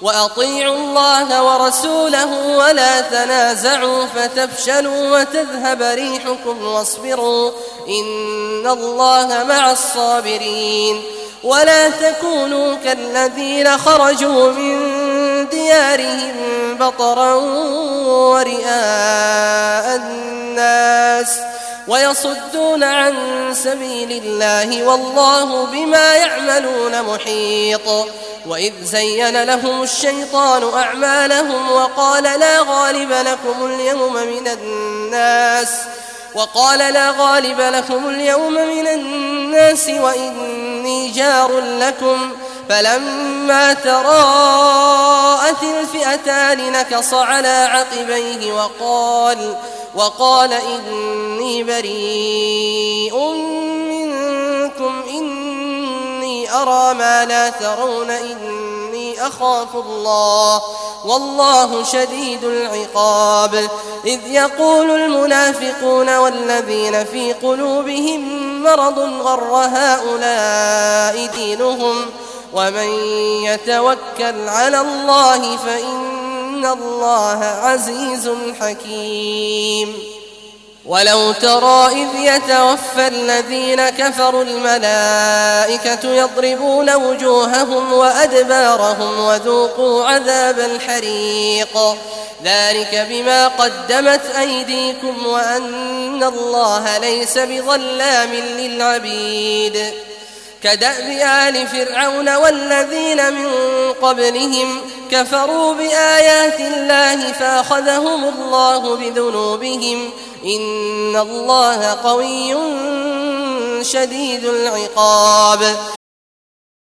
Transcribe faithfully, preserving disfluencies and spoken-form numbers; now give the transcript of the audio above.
وأطيعوا الله ورسوله ولا تنازعوا فتفشلوا وتذهب ريحكم واصبروا إن الله مع الصابرين. ولا تكونوا كالذين خرجوا من ديارهم بطرا ورئاء الناس ويصدون عن سبيل الله والله بما يعملون محيط. وإذ زين لهم الشيطان أعمالهم وقال لا غالب لكم اليوم من الناس وقال لا غالب لكم اليوم من الناس وإني جار لكم فلما تراءت الفئتان نكص على عقبيه وقال وقال إني بريء منكم إني أرى ما لا ترون إني أخاف الله والله شديد العقاب. إذ يقول المنافقون والذين في قلوبهم مرض غر هؤلاء دينهم ومن يتوكل على الله فإن الله عزيز حكيم. ولو ترى إذ يتوفى الذين كفروا الملائكة يضربون وجوههم وأدبارهم وذوقوا عذاب الحريق ذلك بما قدمت أيديكم وأن الله ليس بظلام للعبيد. كدأب آل فرعون والذين من قبلهم كفروا بآيات الله فأخذهم الله بذنوبهم إن الله قوي شديد العقاب.